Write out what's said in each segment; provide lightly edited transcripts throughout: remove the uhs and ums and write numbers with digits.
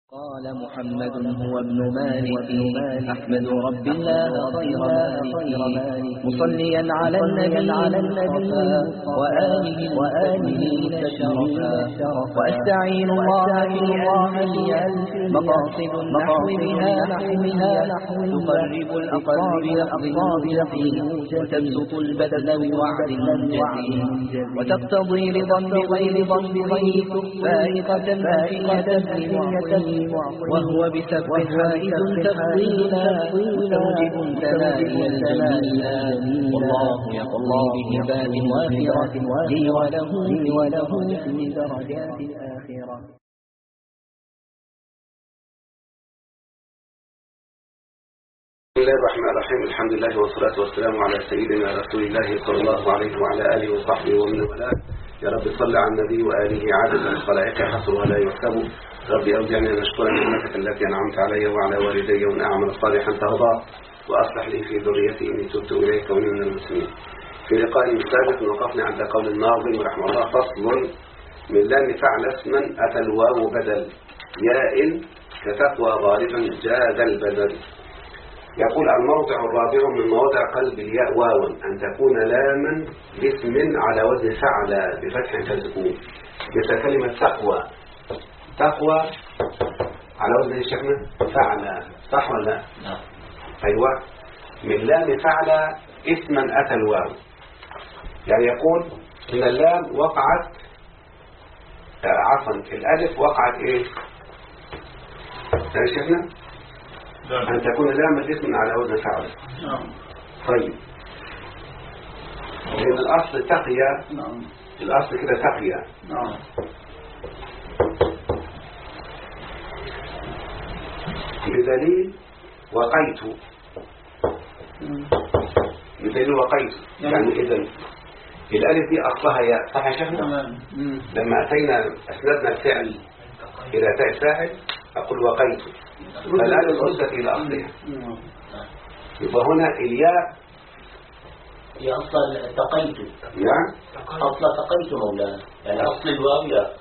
قال محمد هو ابن مالك أحمد رب الله خير مالك مصليا على النبي وآله شرفا وأستعين الله في ألف مقاصد النحو بها تقرب الأقصى بلفظ وتبسط البذل بوعد منجز وتقتضي رضا بغير فائقة وهو بسبب حائز تفضيلا مستوجب تنائي الجميلا والله يقضي بهبات وافرة لي وله في درجات الآخرة. بسم الله الرحمن الرحيم. الحمد لله والصلاة والسلام على سيدنا رسول الله صلى الله عليه وعلى آله وصحبه ومن والاه. يا رب صل على النبي وآله عدد الخلائق حصر ولا يحسب. ربي أوزعني أن أشكر نعمتك التي أنعمت علي وعلى والدي وأن أعمل صالحا ترضى وأصلح لي في ذريتي إني تبت إليك وإني من المسلمين. في لقاء سابق وقفنا عند قول الناظم رحمه الله: فصل: من لام فعل اسما أتى الواو بدل ياء كتقوى غالبا جاز البدل. يقول: الموضع الرابع من مواضع قلب الياء واو أن تكون لاما باسم على وزن فعل بفتح كالسكون، مثل كلمة تقوى. تقوى على وزن الشكل فعل، صح ولا لا؟ نعم. أيوة. من لام فعل اسما أتى الواو، يعني يقول إن اللام وقعت عفوا الألف وقعت إيه؟ يعني شفنا؟ أن تكون لام الاسم على وزن فعل. نعم. طيب، لأن الأصل تقيا. نعم. الأصل كده تقيا. نعم. بدليل وقيت. بدليل وقيت يعني إذا الألف دي أصلها ياء، صح يا شيخنا؟ لما أتينا أسندنا الفعل إلى تاء فاعل أقول وقيت، فالألف ردت إلى أصلها. يبقى هنا الياء هي أصل تقيت. نعم. أصل تقيت مولانا، يعني أصل الواو ياء.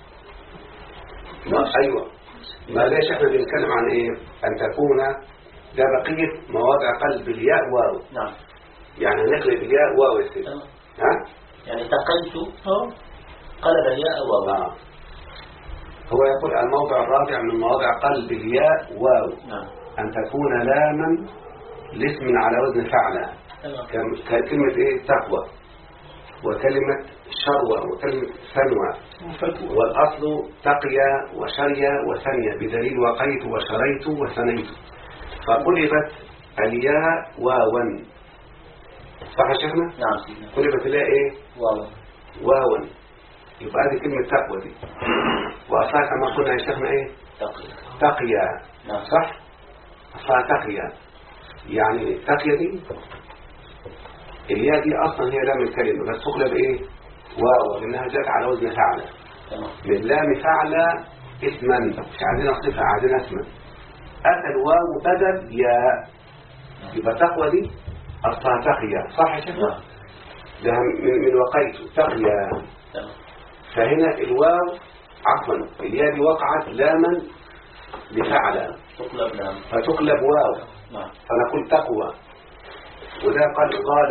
أيوة. ما ليش احنا بنتكلم عن ايه؟ ان تكون ده بقية مواضع قلب الياء واو. نعم. يعني نقلب الياء واو يا سيدي. ها؟ يعني تقلت قلب الياء واو. هو يقول الموضع الرابع من مواضع قلب الياء واو. نعم. ان تكون لاما لاسم على وزن فعل. كلمة ايه؟ تقوى، وكلمة شروى، وكلمة سنوى، والأصل تقيا وشريا وثنيا، بدليل وقيت وشريت وثنيت، فقلبت الياء واوا. صح يا شيخنا؟ نعم. قلبت الياء ايه؟ واوا. يبقى هذه كلمة تقوى دي، وأصلها كما قلنا يا شيخنا ايه؟ تقيا. نعم. صح؟ أصلها تقيا، يعني تقيا دي الياء دي أصلا هي لام الكلمة، بس تقلب إيه؟ واو، لأنها جاءت على وزن فعل. من لام فعل اسما، مش عايزين صفة، عايزين اسما. أتى الواو بدل ياء، يبقى تقوى دي أصلها تقيا، صح يا شيخ؟ ده من وقيت تقيا. فهنا الواو عفوا الياء دي وقعت لاما لفعل، فتقلب واو، فنقول تقوى. وده قال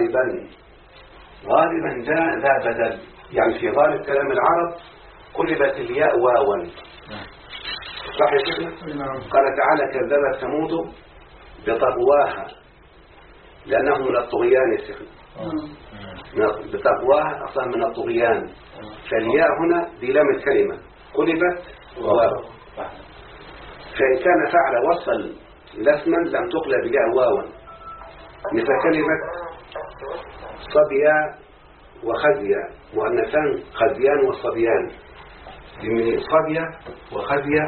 غالبا جاء ذا بدل، يعني في غالب كلام العرب قلبت الياء واوا. صح يا شيخنا؟ قال تعالى: كذبت ثمود بطغواها، لأنه من الطغيان يا شيخنا. بطغواها أصلا من الطغيان، فالياء هنا دي لام الكلمة قلبت واوا. فإن كان فعل وصل لاسما لم تقلب الياء واوا، مثل كلمة صبيا وخزيا، مؤنثان خزيان وصبيان. من صبيا وخزيا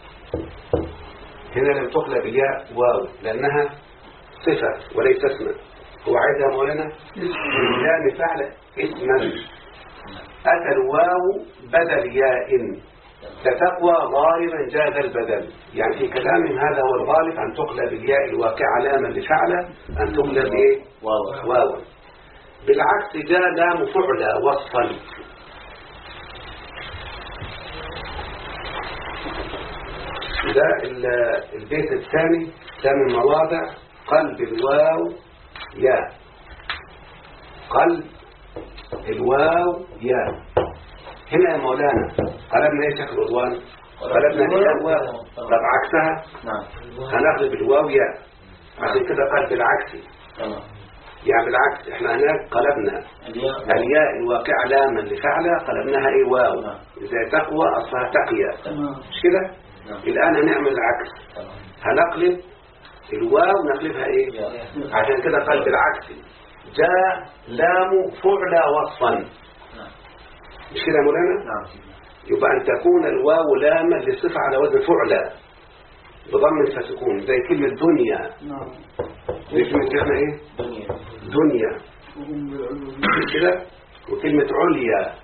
هنا لم تقلب الياء واو، لأنها صفة وليس اسما. هو عايزها مولانا لام فعل اسما أتى الواو بدل ياء كتقوى غالبا جاز البدل. يعني في كلامهم هذا هو الغالب، أن تقلب الياء الواقع لاما لفعل أن تقلب إيه؟ واو. بالعكس جاء لام فعل وصفا. ده البيت الثاني من مواضع قلب الواو ياء. قلب الواو ياء. هنا يا مولانا قلبنا ايه شكل رضوان؟ قلبنا الياء واو. طب عكسها هنقلب الواو ياء، عشان كده قلب العكسي. يعني بالعكس احنا هناك قلبنا الياء الواقعة لاما لفعلة قلبناها ايه واو. زي تقوى اصلها تقية، مش كده؟ الان هنعمل العكس، هنقلب الواو نقلبها ايه؟ عشان كده قلب العكسي جاء لام فعل وصفا، مش كده يا مولانا؟ يبقى ان تكون الواو لاما للصفة على وزن فعل بضم فسكون، زي كلمة دنيا. زي كلمة احنا ايه؟ دنيا كده. وكلمة عليا،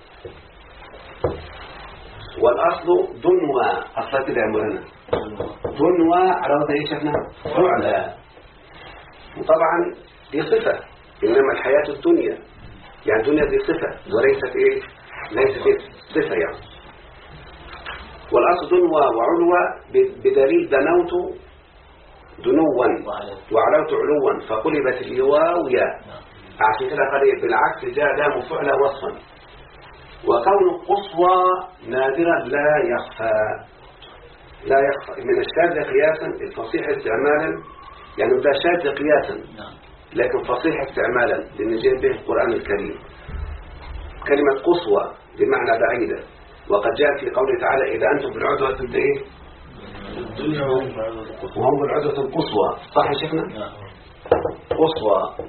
والأصل دنوى، أصلا كده يا مولانا دنوى على وزن ايه شفنا؟ فعلا. وطبعا دي صفة، إنما الحياة الدنيا، يعني الدنيا دي صفة وليست ايه؟ ليست ايه؟ صفة يعني. والأصل دنوى وعلوى بدليل دنوت دنوا وعلوت علوا فقلبت الواو ياء. عشان كده قال بالعكس جاء لام فعل وصفا. وكون قصوى نادرا لا يخفى. لا يخفى من الشاذ قياسا، الفصيح استعمالا، يعني ده شاذ قياسا لكن فصيح استعمالا لأن جاء به القرآن الكريم. كلمة قصوى بمعنى بعيدة، وقد جاء في قوله تعالى إذا أنتم بالعدوة ايه؟ وهم بالعدوة القصوى، صح يا شيخنا؟ قصوى.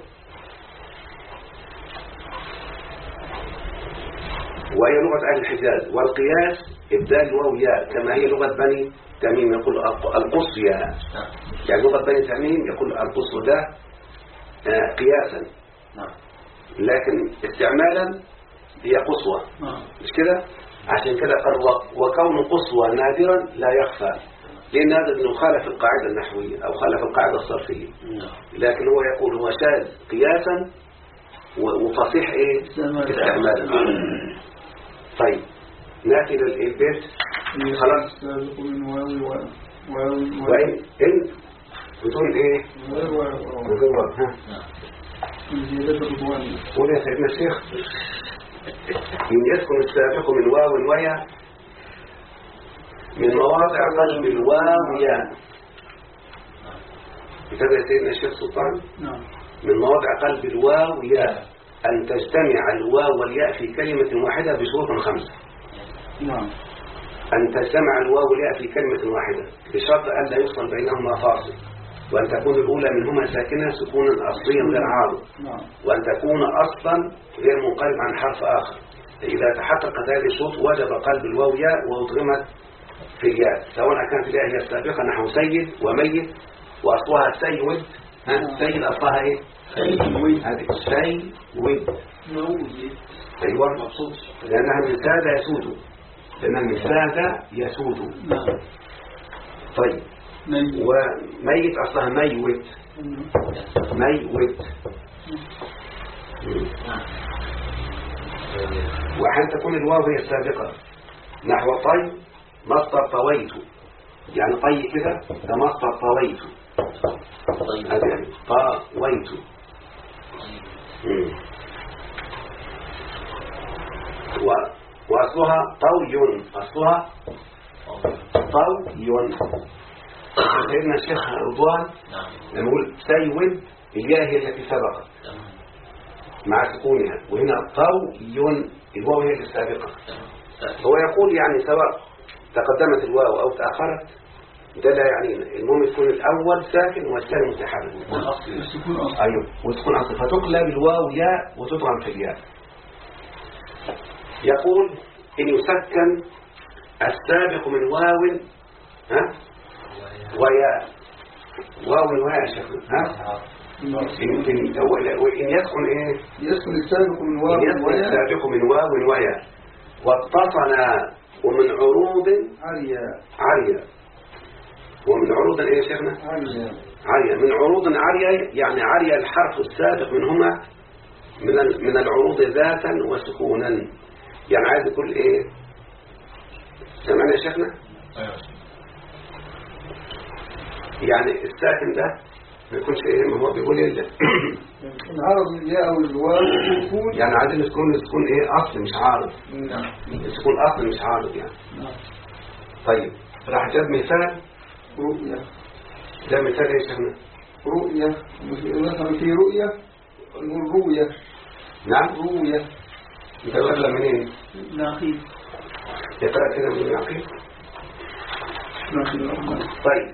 وهي لغة أهل الحجاز. والقياس إبدال الواو ياء كما هي لغة بني تميم، يقول القصية. يعني لغة بني تميم يقول القصوى ده قياسا، لكن استعمالا هي قصوى، مش كده؟ عشان كده قال وكون قصوى نادرا لا يخفى، لأن هذا انه خالف القاعدة النحوية أو خالف القاعدة الصرفية، لكن هو يقول هو شاذ قياسا وفصيح ايه استعمالا. طيب نأتي للبيت. خلاص وإن بتقول ايه؟ مجرد قول يا سيدنا الشيخ. إن يسكن السابق من واو ويا من مواضع قلب الواو يا. كتاب يا سيدنا الشيخ سلطان. من مواضع قلب الواو يا أن تجتمع الواو والياء في كلمة واحدة بشروط 5. أن تجتمع الواو والياء في كلمة واحدة بشرط أن لا يفصل بينهما فاصل، وأن تكون الأولى منهما ساكنة سكونا أصليا غير عارض، وأن تكون أصلا غير منقلب عن حرف آخر. إذا تحقق هذه الشروط وجب قلب الواو ياء وأضغمت في الياء، سواء كانت الياء هي السابقة نحو سيد وميت وأصلها سيود. سيد أصلها إيه؟ هذه سيود. أيوة، لأنها من ساد يسود، لأنها من ساد يسود. طيب وميت أصلها ميوت. ميوت. وأحيانا تكون الواو هي السابقة نحو طي مصدر طويت، يعني طي كده ده مصدر طويت. هذا يعني طويت. وأصلها طوي. أصلها طوي. سيدنا الشيخ رضوان لما يقول سيود الياء هي التي سبقت مع سكونها، وهنا طوي الواو هي السابقة. هو يقول يعني سواء تقدمت الواو أو تأخرت ده لا يعني، المهم يكون الأول ساكن والثاني متحرك. أيوه، وتكون أصل فتقلب الواو ياء وتضغم في الياء. يقول إن يسكن السابق من واو وياء. واو وياء يا شيخ. وإن يسكن إيه؟ يسكن السابق من واو وياء. يسكن السابق من واو وياء واتصل ومن عروض عالية. ومن عروض إيه يا شيخنا؟ عالية. من عروض عالية يعني عالية الحرف السابق منهما من العروض ذاتا وسكونا. يعني عايز يقول إيه؟ سمعنا يا شيخنا؟ يعني الساكن ده ما يكونش ايه، ما هو بيقول ايه انعرض الياء والواو والسكون. يعني عايزين السكون ايه اصل مش عارض. السكون اصل مش عارض يعني. طيب راح جاب مثال رؤية. ده مثال ايه يا شيخنا؟ رؤية مثلا في رؤية نقول رؤية. نعم رؤية. يتكلم منين؟ ناقيد. يقرأ كده من العقيد. طيب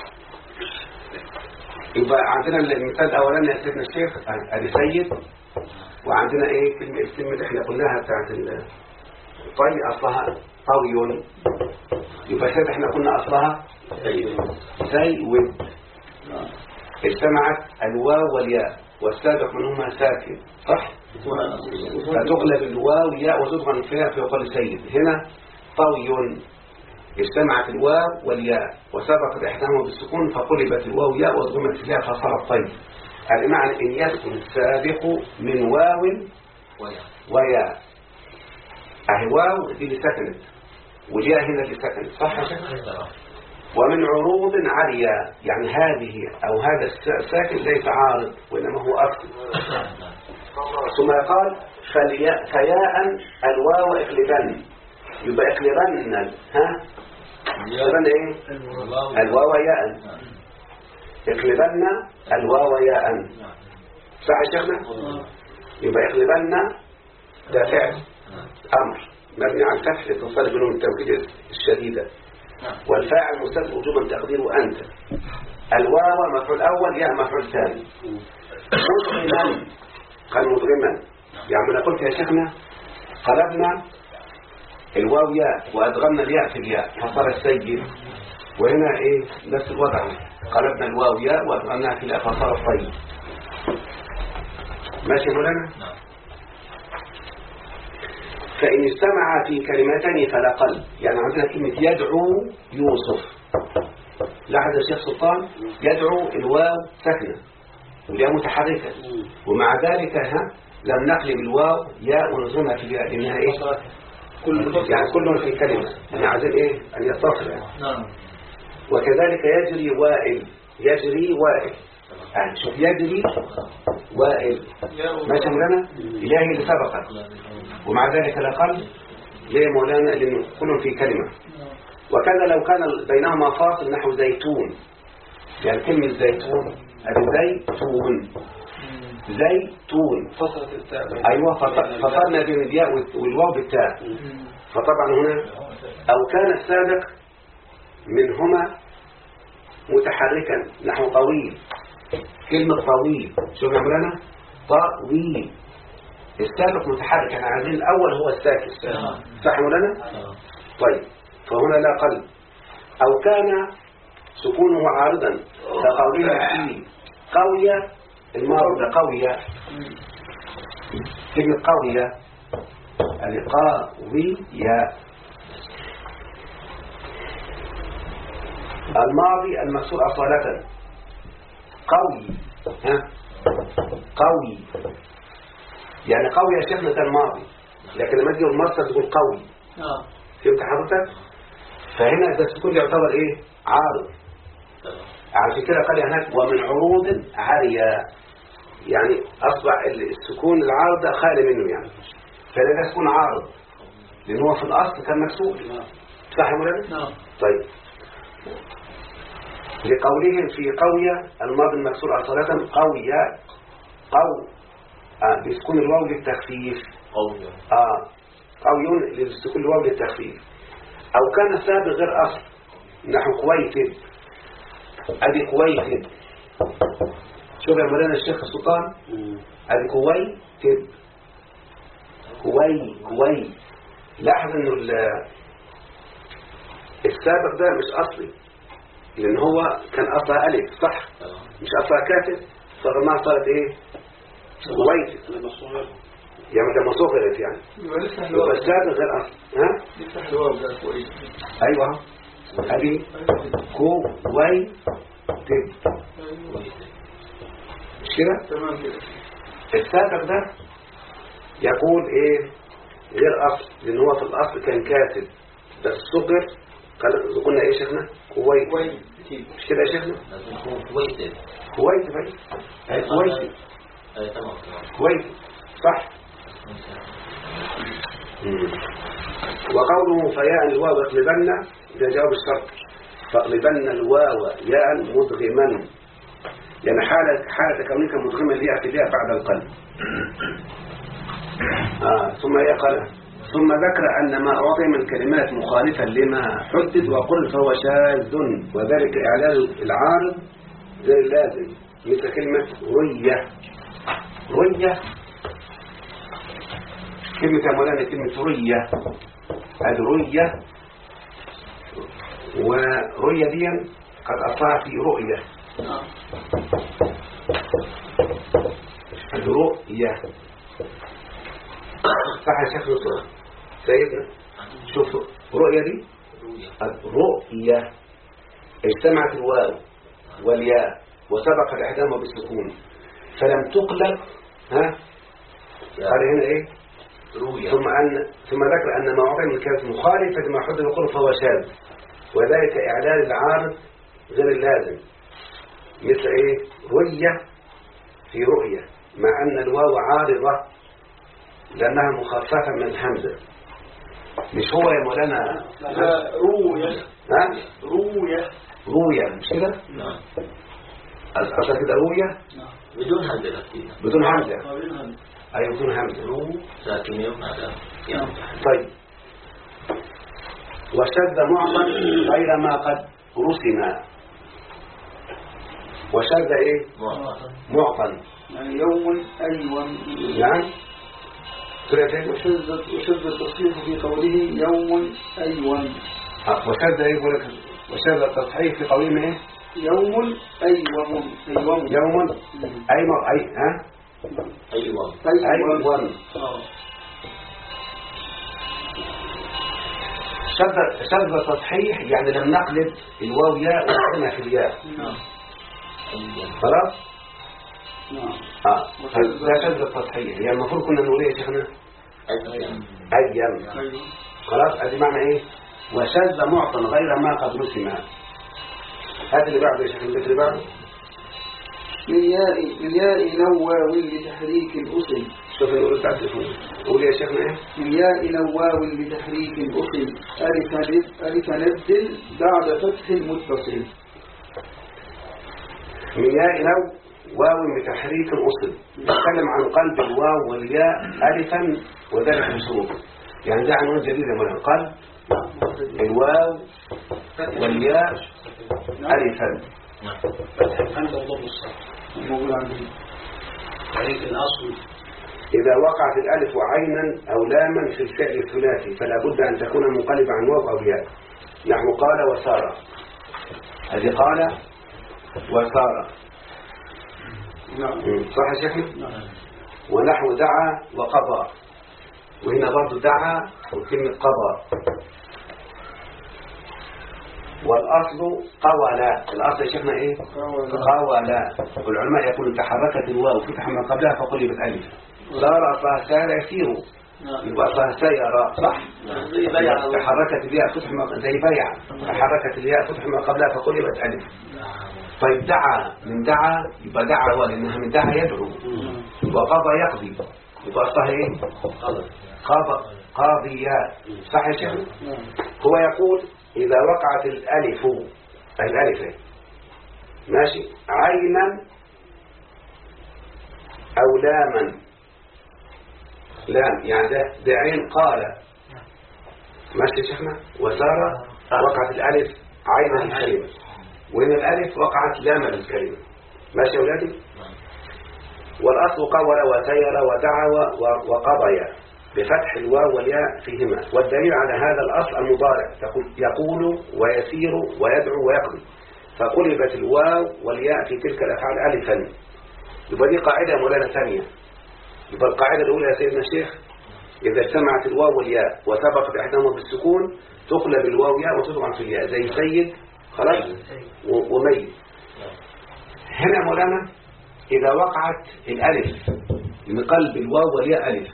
يبقى عندنا المثال الاولاني يا سيدنا الشيخ ادي سيد، وعندنا ايه الكلمه اللي احنا قلناها بتاعت طي اصلها طوي، يبقى سيد احنا قلنا اصلها زي ود. اجتمعت الواو والياء والسابق منهما ساكن صح، فتقلب الواو ياء وتضغم فيها في قول سيد. هنا طوي اجتمعت الواو والياء وسبقت احداهما بالسكون فقلبت الواو ياء وضغمت فيها فصارت طيب. يعني معنى ان يسكن السابق من واو وياء، اهي واو دي اللي سكنت والياء هنا اللي سكنت صح. ومن عروض عالية، يعني هذه او هذا الساكن ليس عارض وانما هو اصل. ثم قال فياء الواو اقلبن، يبقى اقلبن ها اقلبن ايه الواو ياء، اقلبن الواو ياء صح يا شيخنا. يبقى اقلبن ده فعل امر مبني على الفتح لاتصال بينهم التوكيد الشديدة، والفاعل مستتر وجوبا تقديره انت. الواو مفعول اول ياء مفعول ثاني. مدغما قال مدغما، يعني انا قلت يا شيخنا قلبنا الواو ياء وادغمنا الياء في الياء فصار السيد، وهنا ايه نفس الوضع، قلبنا الواو ياء وادغمناها في الياء فصار الطيب. ماشي مولانا. فإن اجتمع في كلمتين فلا قل، يعني عندنا كلمة يدعو يوسف، لاحظ يا شيخ سلطان يدعو الواو ساكنة والياء متحركة، ومع ذلك لم نقلب الواو ياء ونظمها في الياء لأنها ايه يعني كلهم في كلمة، يعني عايزين ايه ان يتصل يعني. وكذلك يجري وائل، يجري وائل يعني شوف يجري وائل ماشي مولانا، الياء اللي سبقت ومع ذلك لا قل ليه مولانا لأنه كلهم في كلمة. وكذا لو كان بينهما فاصل نحو زيتون، يعني كلمة زيتون ادي زيتون زيتون فصلت التاء. ايوه فصلنا بين الياء والواو بالتاء. فطبعا هنا او كان السابق منهما متحركا نحو طويل، كلمة طويل شوف يا مولانا طويل السابق متحرك، احنا عايزين الاول هو الساكن صح يا مولانا. طيب فهنا لا قلب. او كان سكونه عارضا كقولنا فيه قوية، الماضي قوية كلمة قوية القاوية، الماضي المكسور أصالة قوي قوي، يعني قوي يا شيخنا ده الماضي، لكن لما تجي المصدر تقول قوي. فهمت حضرتك؟ فهنا ده السكون يعتبر ايه عارض، عشان كده قال هناك ومن عروض عارية، يعني اصبح السكون العارض ده خالي منه، يعني فده سكون عارض لان هو في الاصل كان مكسور صح يا مولانا. طيب لقولهم في قوية الماضي المكسور أصالة قوية بسكون الواو للتخفيف قوي لسكون الواو للتخفيف. أو كان السابق غير أصل نحو كويتب، أدي كويتب شوف يا مولانا الشيخ السلطان أدي كويتب كوي لاحظ إنه السابق ده مش أصلي لأن هو كان أصلها ألف صح مش أصلها كاتب، فغمها صارت إيه كويتب يعني لما صغرت يعني يبقى السابق غير أصل يفتح الواو ده كويس. أيوة هذه كويتب مش كده تمام كده. السابق ده يقول ايه غير اصل لان هو في الاصل كان كاتب بس صغر قلنا ايه شيخنا كويت مش كده يا شيخنا؟ لازم يكون كويتي. كويتي أي كويتي. تمام. كويتي صح. وقوله فياء الواو اقلبن ده جواب الشرط. فاقلبن الواو ياء مدغما، يعني حالة كونك مدغما ليها في الياء بعد القلب. ثم هي قال ثم ذكر أن ما أعطي من كلمات مخالفة لما حدد وقل فهو شاذ، وذلك إعلال العارض غير لازم، مثل كلمة رية. رية كلمة يا مولانا كلمة رية، هذه رية، ورية دي قد أصلها في رؤية. رؤية صح يا شيخ سيدنا؟ شوف رؤية دي رؤية اجتمعت الواو والياء وسبق الإعدام بالسكون فلم تقلب. قال هنا ايه؟ رؤية. ثم ذكر أن ما أعطي من كلمة مخالفة لما حدد وقل فهو شاذ، وذلك إعلال العارض غير اللازم، مثل ايه؟ رؤية في رؤية، مع أن الواو عارضة لأنها مخففة من الهمزة. مش هو يا مولانا؟ رؤية. رؤية. رؤية مش كده؟ نعم. أصلا كده رؤية بدون همزة. بدون همزة. أيوة بدون همزة. ساكن يوم هذا. طيب وشذ معطل غير ما قد رسم. وشذ ايه؟ معطل يعني يوم أيوم. نعم. وشذ التصحيح في قوله يوم أيوم. وشذ ايه يقول لك؟ وشذ التصحيح في قوله ايه؟ يوم أيوم. يوم أيوم أي ها؟ أيوم. شذ التصحيح يعني لم نقلب الواو ياء وقلنا في الياء. خلاص؟ ده شذ التصحيح، يعني المفروض كنا نقول ايه يا شيخنا؟ أيام. خلاص ادي معنى ايه؟ وشذ معطل غير ما قد رسم. هذا اللي بعده يا شيخ، اللي بعده من ياء نواو لتحريك الأصل. شوف نقول تعرفون قول يا شيخنا ايه؟ من ياء نواو لتحريك الأصل ألف نبدل بعد فتح المتصل. من ياء واو بتحريك الأصل، نتكلم عن قلب الواو والياء ألفا وذلك بشروط. يعني ده عنوان جديد يا مولانا، قلب الواو والياء ألفا. عند الضم الصح موجود عندي. تحريك الأصل إذا وقعت الألف عينا أو لاما في الفعل الثلاثي فلا بد أن تكون منقلبة عن واو أو ياء. نحو قال وسار، هذه قال وسار. صح يا شيخنا؟ ونحو دعا وقضى، وهنا برضو دعا وكلمة قضى. والأصل قولا، الأصل يا شيخنا إيه؟ قولا. والعلماء يقولون تحركت الواو فتح ما قبلها فقلبت ألف. صار أصلها سار يسير، يبقى أصلها سيرا. صح؟ تحركت الياء فتح ما زي بيع، تحركت الياء فتح ما قبلها فقلبت ألف. طيب دعا، من دعا يبقى دعوة لأنها من دعا يدعو. وقضى يقضي، يبقى أصلها إيه؟ قاضيات. صح يا شيخ؟ هو يقول إذا وقعت الألف، الألف ماشي عينا أو لاما، لام يعني ده عين قال، ماشي يا شيخنا؟ وسار وقعت الألف عينا الكلمة، وإن الألف وقعت لاما الكلمة. ماشي يا أولادي؟ والأصل قول وسير ودعا وقضي بفتح الواو والياء فيهما، والدليل على هذا الأصل المضارع يقول ويسير ويدعو ويقضي، فقلبت الواو والياء في تلك الأفعال ألفا. يبقى دي قاعدة مولانا ثانية. يبقى القاعدة الأولى يا سيدنا الشيخ إذا اجتمعت الواو والياء وسبقت إحداهما بالسكون تقلب الواو ياء وتضغم في الياء، زي سيد خلاص وميت. هنا مولانا إذا وقعت الألف من قلب الواو والياء ألف،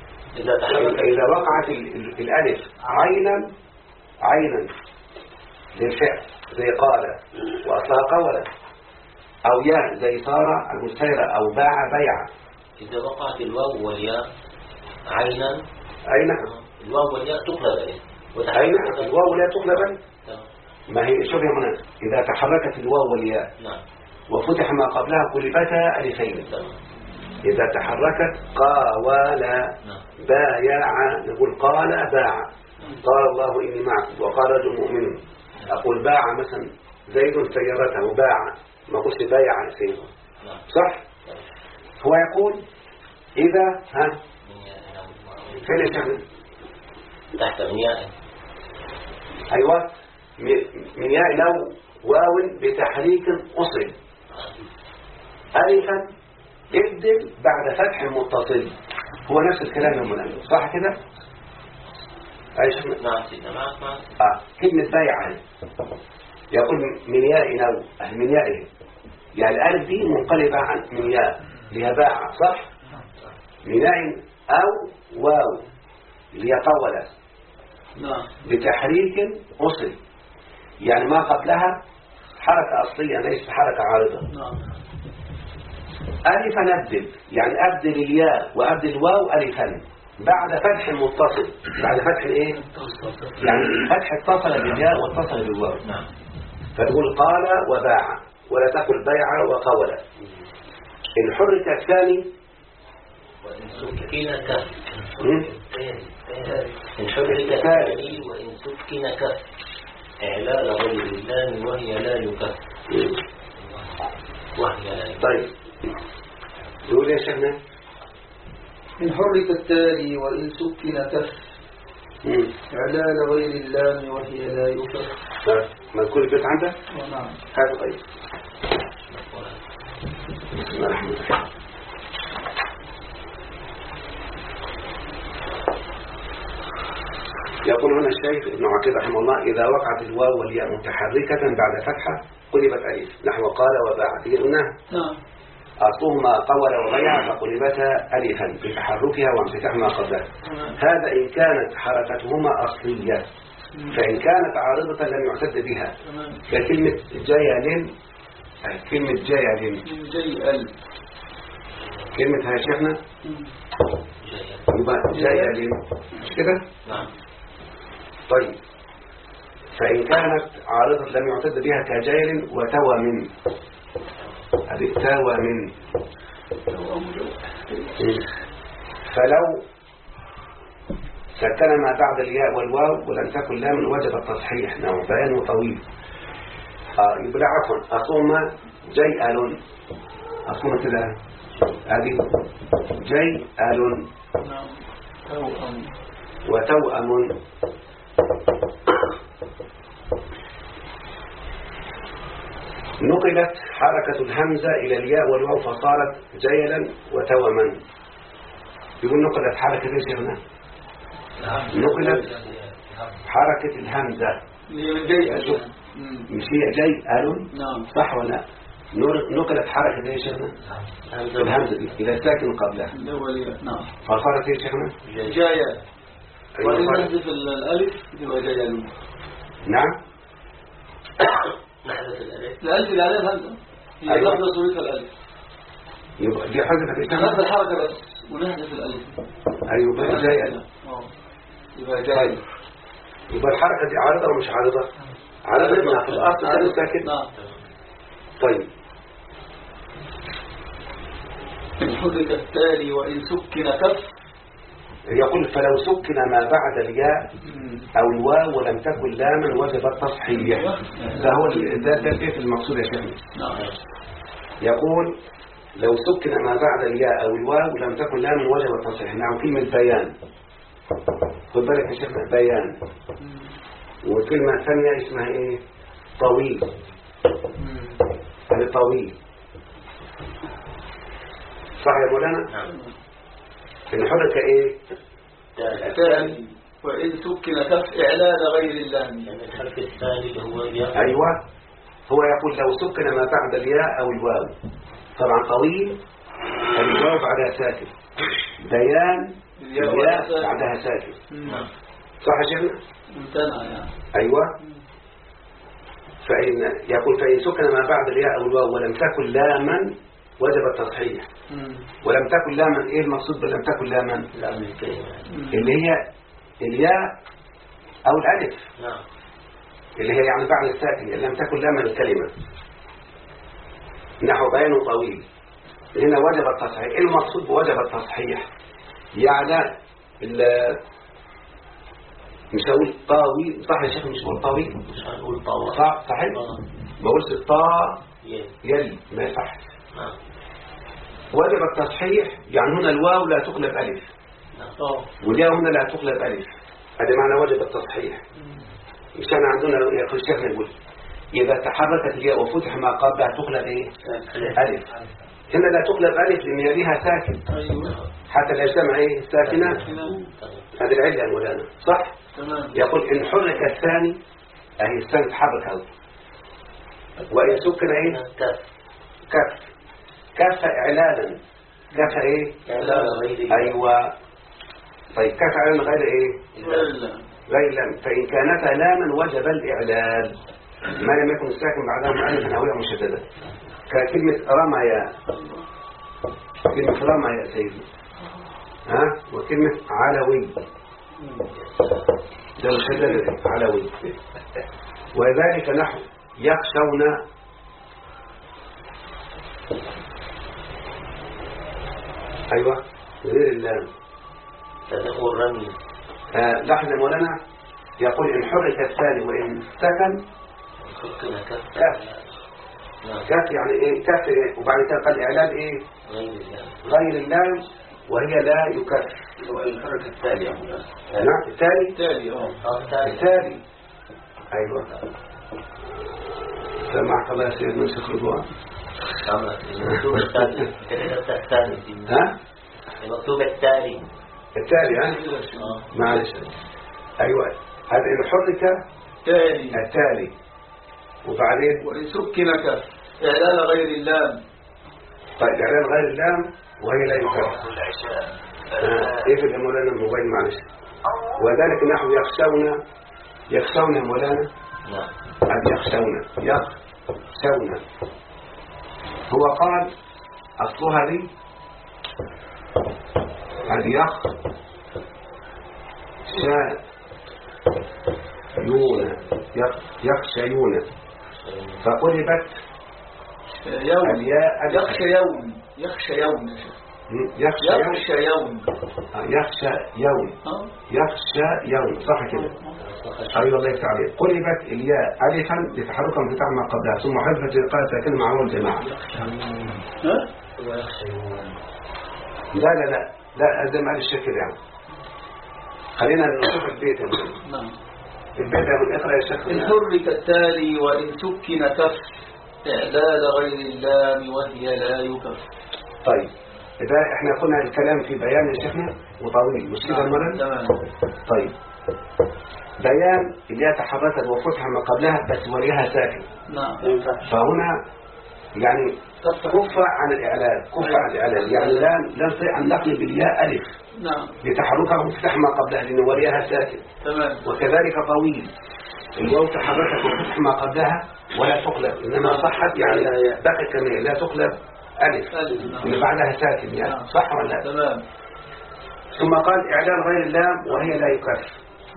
إذا وقعت الألف عينا للفعل زي قال وأصلها قولا، أو ياء زي صار المستيرة، أو باع بيع. إذا وقعت الواو والياء عينا أي نعم، الواو والياء تقلب عليه. أي نعم، الواو لا تقلب. ما هي شوف يا منى، إذا تحركت الواو والياء وفتح ما قبلها قلبتا ألفين. إذا تحركت قاولا بايع، نقول قال باع. قال الله إني معكم وقال رجل مؤمن. أقول باع مثلا زيد سيارته باع، ما قلت بايع سيده، صح؟ هو يقول إذا فين يشغل تحت من ياء، أيوة، من ياء لو واو بتحريك أصل ألفا ابدل بعد فتح متصل. هو نفس الكلام يا منى، صح كده؟ أيش كلمة بايع يقول من ياء لو، من ياء، يعني الألف دي منقلبة عن من ياء لها باع، صح؟ من ياء أو واو ليطول بتحريك أصل، يعني ما قبلها حركة أصلية ليست حركة عارضة. ألفا نبدل، يعني أبدل الياء وأبدل الواو ألفا بعد فتح متصل. بعد فتح إيه؟ يعني فتح اتصل بالياء واتصل بالواو. فتقول قال وباع، ولا تقل بيع وقول. إن حرك الثاني وإن سكن كف، إن حرك الثاني وإن سكن كف إعلال غير اللام وهي لا يكف، وهي لا يكف. طيب دول يا شيخنا. إن حرك التالي وإن سكن كف إعلال غير اللام وهي لا يكف. ما تقول البيت عندك؟ نعم. هذا طيب. بسم الله الرحمن الرحيم. يقول هنا الشيخ ابن عقيل رحمه الله: إذا وقعت الواو والياء متحركة بعد فتحة قلبت ألف، نحو قال وباع. قلناها. نعم. أصلهما قول وبيع فقلبتا ألفا بتحركها وانفتاح ما قبلها. هذا إن كانت حركتهما أصلية، فإن كانت عارضة لم يعتد بها، ككلمة جيل. كلمة جيل، كلمة يا شيخنا جيل، مش كده؟ نعم. طيب، فإن كانت عارضة لم يعتد بها كجيل وتوى من، هذه تاوى من. فلو سكن ما بعد الياء والواو ولم تكن لام وجب التصحيح. نعم، بيان طويل. يبلع عفوا أصوم جيئل، أصوم كده، هذه جيئل وتوأم. نقلت حركة الهمزة إلى الياء والواو فصارت جيلا وتوما. يقول نقلت حركة ايش يا شيخنا؟ نقلت حركة الهمزة مش هي جيئل؟ صح ولا؟ نقلت حركة ايش يا شيخنا؟ الهمزة دي إلى ساكن قبلها فصارت ايش يا شيخنا؟ جاية. وإن نحذف الألف تبقى جيئل. نعم. نحذف الألف. الألف اللي عليها الهمزة هي لفظة صورتها الألف. يبقى دي حذفت ايش؟ نحذف الحركة بس ونحذف الألف. أيوة بقى جيئل. يبقى جيئل. يبقى الحركة دي عارضة ولا مش عارضة؟ عارضة في الأصل كان ساكن. طيب. إن حرك التالي وإن سكن كف. يقول فلو سكن ما بعد الياء أو الواو ولم تكن لاما وجب التصحيح. ده هو ده كيف المقصود يا شيخنا. يقول لو سكن ما بعد الياء أو الواو ولم تكن لاما وجب التصحيح. نعم، كلمة بيان، خد بالك يا شيخنا، بيان. والكلمة الثانية اسمها ايه؟ طويل. هذا طويل، صح يا مولانا؟ إن حرك ايه؟ الثاني وإن سكن كف إعلان غير اللام. يعني الحرف الثاني اللي هو الياء. أيوة، هو يقول لو سكن ما بعد الياء أو الواو. طبعا طويل الواو بعدها ساكن، بيان الياء بعدها ساكن. صح يا شيخنا؟ ممتنع يعني. أيوة. فإن سكن ما بعد الياء أو الواو ولم تكن لاما وجب التصحيح. ولم تكن لاما، إيه المقصود بلم تكن لاما؟ لام الكلمة اللي هي الياء أو الألف، اللي هي يعني بعد الساكن. لم تكن لاما الكلمة نحو بيان طويل، هنا وجب التصحيح. إيه المقصود بوجب التصحيح؟ يعني مش هقول طاوي، صح يا شيخ؟ مش هقول طاوي، مش هنقول طاوة، صحيح؟ ما قلت الطاء يلي، ما يصح. وجب التصحيح يعني هنا الواو لا تقلب ألف، والياء هنا لا تقلب ألف، هذا معنى وجب التصحيح. مش أنا عندنا يقول الشيخ نقول إذا تحركت الياء وفتح ما قبلها تقلب إيه؟ ألف. هنا لا تقلب ألف لأن يليها ساكن، حتى لا يجتمع إيه؟ ساكنات. هذه العلة المولانا، صح؟ يقول إن حرك الثاني أهي الثاني تحرك أول، وإن سكن إيه؟ كف. كف إعلانا، كف إيه؟ أيوة. طيب كف إعلانا غير إيه؟ غير لام. فإن كانتا لاما وجب الإعلان ما لم يكن الساكن بعدها مؤلفا أو ياء مشددة، ككلمة رمى، كلمة رمى يا سيدي، وكلمة علوي ده مشدد علوي. وذلك نحو يخشون، أيوة غير اللام تدخل رمي. لحظة مولانا، يقول إن حرك الثاني وإن سكن كف يعني إيه؟ كف إيه؟ وبعد كده قال إعلان إيه؟ غير اللام وهي لا يكف. الحركة التالية نعم التالي أيوة. سمعت الله يا سيدنا الشيخ رضوان. المكتوب التالي المكتوب التالي معلش. أيوة هذا إن حرك التالي وبعدين وإن سكن كف إعلان غير اللام. طيب إعلان غير اللام وهي لا يكف. إيه في مولانا الموبايل معلش. وذلك نحو يخشون يا مولانا. يخشون هو قال أصلها دي هذه يخشيون فقلبت الياء يخشيون صح كده. أيوة الله يفتح عليك. قلبت الياء ألفا لتحركا بتاع ما قبلها ثم حذفت القاء ساكنة مع أول جماعة. لا هذا ما قال الشكل يعني. خلينا نشوف البيت. البيت من اقرأ يا شيخ. إن حرك التالي وإن سكن كف إعلان غير اللام وهي لا يكف. طيب إذا احنا قلنا الكلام في بيان يا شيخنا وطويل مش كده المرة؟ طيب بيان اللي هي تحركت وفتح ما قبلها بس وليها ساكن. فهنا يعني كف عن الإعلان يعني لا نستطيع أن نقلب الياء ألف لتحركها وفتح ما قبلها لأن وليها ساكن. وكذلك طويل الواو تحركت وفتح ما قبلها ولا تقلب إنما صحت يعني بقي كمان لا تقلب ألف اللي بعدها ساكن يعني صح ولا لا؟ تمام. ثم قال إعلان غير اللام وهي لا يكف.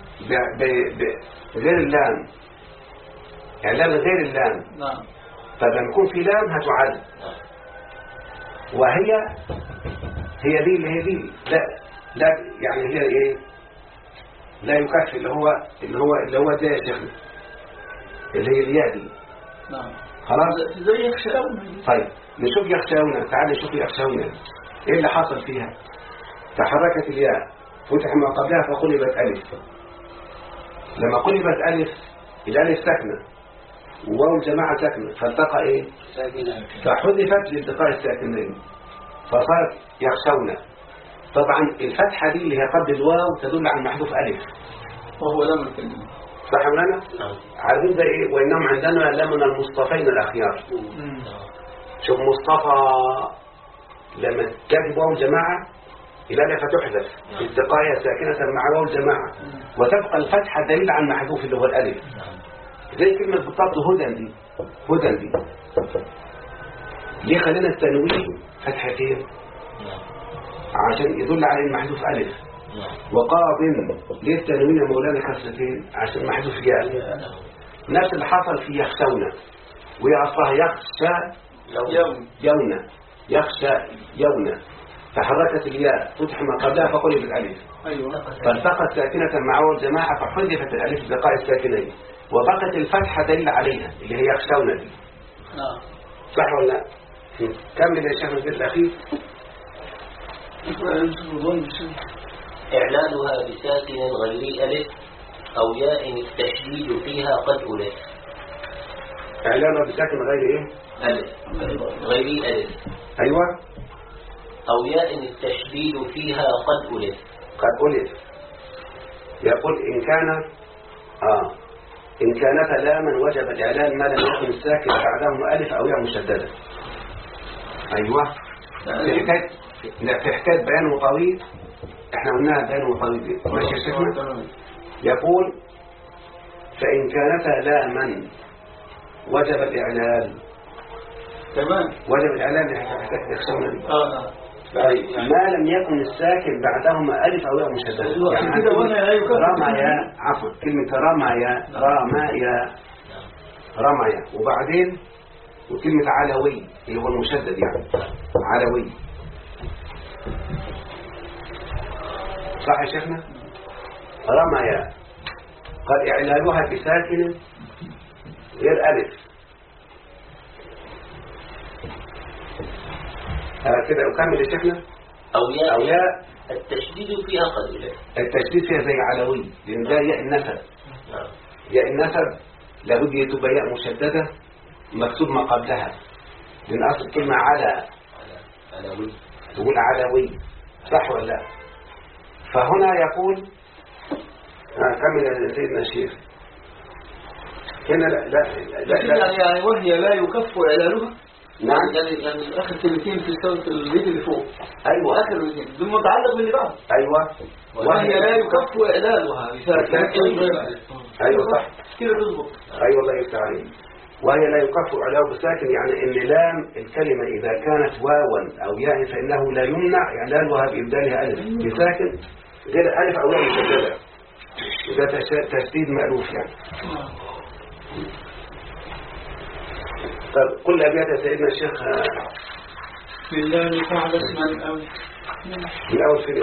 غير اللام إعلان غير اللام. فلما يكون في لام هتعاد وهي دي اللي هي دي لا يعني هي ايه لا يكف اللي هو ده يا شيخنا اللي هي الياء دي. خلاص زي يخشون. طيب نشوف يخشون. تعال نشوف يخشون ايه اللي حصل فيها. تحركت الياء فتح ما قبلها فقلبت ألف. لما قلبت ألف الألف ساكنة وواو الجماعة ساكنة فالتقى ايه فحذفت لالتقاء الساكنين فصارت يخشون. طبعا الفتحة دي اللي هي قبل الواو تدل على محذوف ألف وهو لام الكلمة. صح مولانا؟ عارفين زي ايه وإنهم عندنا لمن المصطفين الأخيار. شوف مصطفى لما تجد واو الجماعة الألف تحذف التقاء ساكنة مع واو الجماعة وتبقى الفتحة دليل على المحذوف اللي هو الألف. زي كلمة بالضبط هدى دي. هدى دي ليه خلينا التنوين فتحتين؟ عشان يدل على المحذوف ألف. وقاض ليه التنوين يا مولانا كسرتين؟ عشان محذوف جاء. نفس اللي حصل في يخشون، وهي أصلها يخشى يونا، يخشى يونا، تحركت الياء فتح ما قبلها فقلب الألف. فالتقت ساكنة مع أول جماعة فحذفت الألف بقاء الساكنين، وبقت الفتحة دليل عليها اللي هي يخشون دي. صح ولا لا؟ كمل يا شيخ الجزء الأخير. إعلانها بساكن غير ألف أو ياء التشديد فيها قد ألف. إعلانها بساكن غير إيه؟ ألف، غير ألف. أيوة. أو ياء التشديد فيها قد ألف. قد ألف. يقول إن كانت لاما وجب الإعلان ما لم يكن الساكن بعدهم ألف أو ياء مشددة. أيوة. في حكاية بيان طويل احنا قلناها بيان طويل ماشي يا شيخنا. يقول فإن كانت لاما وجب الإعلان. تمام. وجب الإعلان يخشون دي. طيب ما لم يكن الساكن بعدهما ألف أو ياء مشددة. يعني رمى عفوا كلمة رمى وبعدين وكلمة علوي اللي هو المشدد يعني علوي. صح يا شيخنا؟ رمى قد إعلانها بساكن غير ألف. كده أكمل يا شيخنا. أو ياء التشديد فيها قد ألف. التشديد فيها زي علوي لأن ده ياء النسب. ياء النسب لابد تبقى ياء مشددة مكتوب ما قبلها، لأن أصل كلمة علوي تقول علوي. صح ولا لا؟ فهنا يقول كمل يا سيدنا الشيخ. هنا لا يعني وهي لا يكف إعلانها. نعم. يعني آخر كلمتين في سورة البيت اللي فوق. أيوة. آخر كلمتين دول متعلق باللي بعد. أيوة. وهي لا يكف إعلانها. أيوة صح. كده تظبط. أيوة الله يفتح عليك. وهي لا يكف إعلانها بساكن يعني إن لام الكلمة إذا كانت واوا أو ياء فإنه لا يمنع إعلانها بإبدالها ألف بساكن غير ألف أو ياء مشددة. إذا تشديد مألوف يعني. طب كل أبيات يا سيدنا الشيخ. بسم الله فعل اسما أو من أول في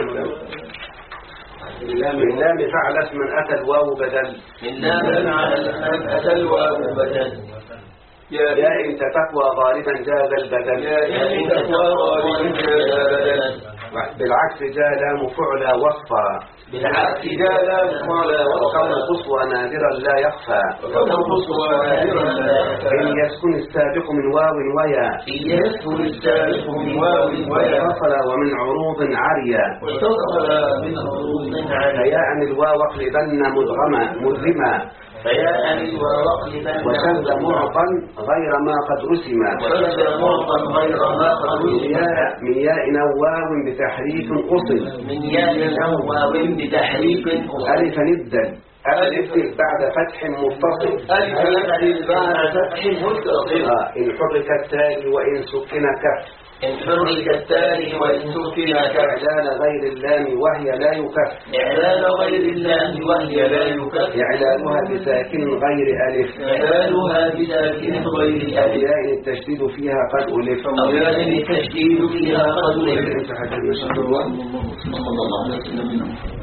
من لام فعل اسما أتى الواو بدل. من لام فعل اسما أتى الواو بدل. يا إن تقوى غالبا جاز البدل. يا إن تقوى غالبا جاز البدل. بالعكس جاء لام فعل وصفا. بالعكس جاء لام فعل وكون القصوى نادرا لا يخفى. وكون القصوى نادرا لا يخفى. إن يسكن السابق من واو ويا. إن يسكن السابق من واو ويا. اتصل ومن عروض عريا. واتصل من عروض عريا. فياء الواو اقلبن مذهما. فياء الواو اقلبن وشذ معطا غير ما قد رسم. وشذ معطا غير ما قد رسم. من ياء نواو بتحريك قصد. من ياء نواو بتحريك قصد. ألف نبدل. ألف بعد فتح متصل. ألف بعد فتح متصل. إن حرك التالي وإن سكن كف. إن حرك التالي وإن سكن كف. إعلان غير اللام وهي لا يكف. إعلان غير اللام وهي لا يكف. إعلانها بساكن غير ألف. إعلانها بساكن غير ألف. ياء التشديد فيها قد ألف. أو ياء التشديد فيها قد ألف. انت حدثنا صلى الله عليه وسلم.